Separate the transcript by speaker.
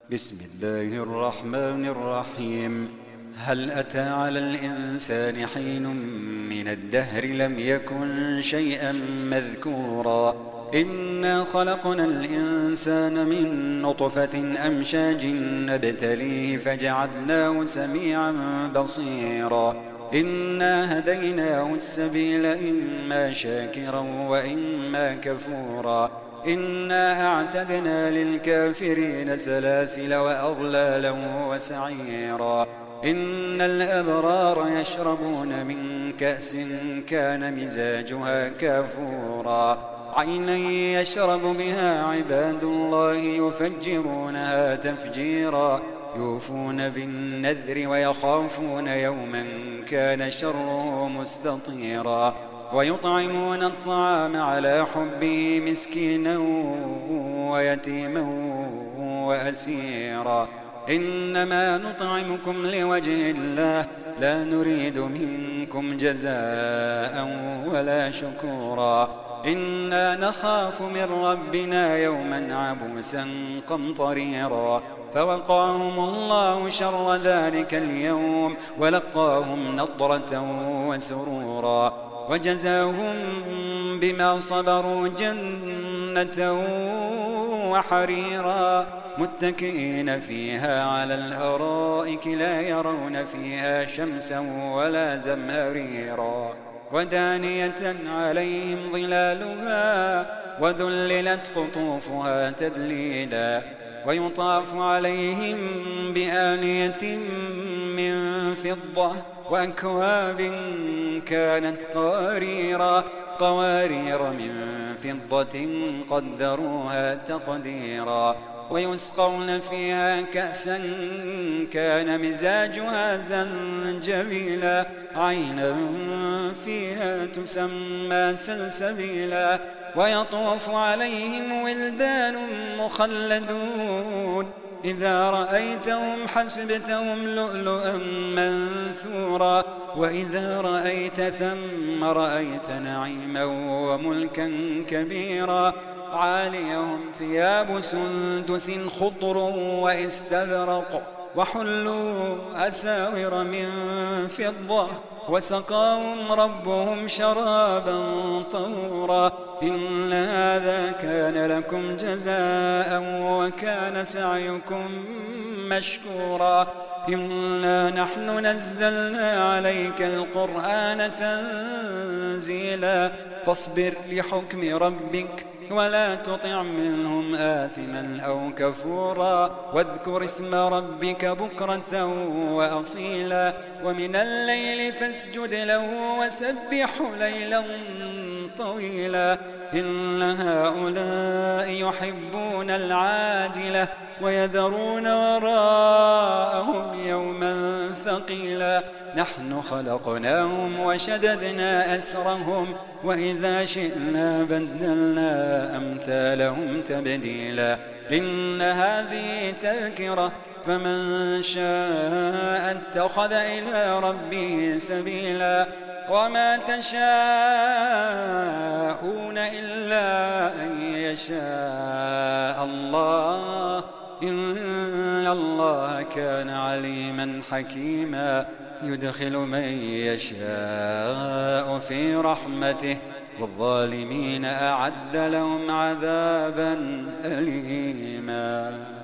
Speaker 1: بسم الله الرحمن الرحيم. هل أتى على الإنسان حين من الدهر لم يكن شيئا مذكورا إنا خلقنا الإنسان من نطفة أمشاج نبتليه فجعلناه سميعا بصيرا إنا هديناه السبيل إما شاكرا وإما كفورا إنا أعتدنا للكافرين سلاسل وأغلالا وسعيرا إن الأبرار يشربون من كأس كان مزاجها كافورا عينا يشرب بها عباد الله يفجرونها تفجيرا يوفون بالنذر ويخافون يوما كان شره مستطيرا ويطعمون الطعام على حبه مسكينا ويتيما وأسيرا إنما نطعمكم لوجه الله لا نريد منكم جزاء ولا شكورا إنا نخاف من ربنا يوما عبوسا قمطريرا فوقاهم الله شر ذلك اليوم ولقاهم نضرة وسرورا وجزاهم بما صبروا جنة وحريرا متكئين فيها على الأرائك لا يرون فيها شمسا ولا زمهريرا ودانية عليهم ظلالها وذللت قطوفها تذليلا ويطاف عليهم بآنية من فضة وأكواب كانت قوارير من فضة قدروها تقديرا ويسقون فيها كأسا كان مزاجها زنجبيلا عينا فيها تسمى سلسبيلا ويطوف عليهم ولدان مخلدون إذا رأيتهم حسبتهم لؤلؤا منثورا وإذا رأيت ثم رأيت نعيما وملكا كبيرا عاليهم ثياب سندس خضر واستبرق وحلوا أساور من فضة وسقاهم ربهم شرابا طهورا إن هذا كان لكم جزاء وكان سعيكم مشكورا إنا نحن نزلنا عليك القرآن تنزيلا فاصبر لحكم ربك ولا تطع منهم آثما أو كفورا واذكر اسم ربك بكرة وأصيلا ومن الليل فاسجد له وسبح ليلا طويلا إن هؤلاء يحبون العاجلة ويذرون وراءهم يوما ثقيلا نحن خلقناهم وشددنا أسرهم وإذا شئنا بدلنا أمثالهم تبديلا إن هذه تذكرة فمن شاء اتخذ إلى ربه سبيلا وما تشاءون إلا أن يشاء الله إن الله كان عليما حكيما يدخل من يشاء في رحمته والظالمين أعد لهم عذابا أليما.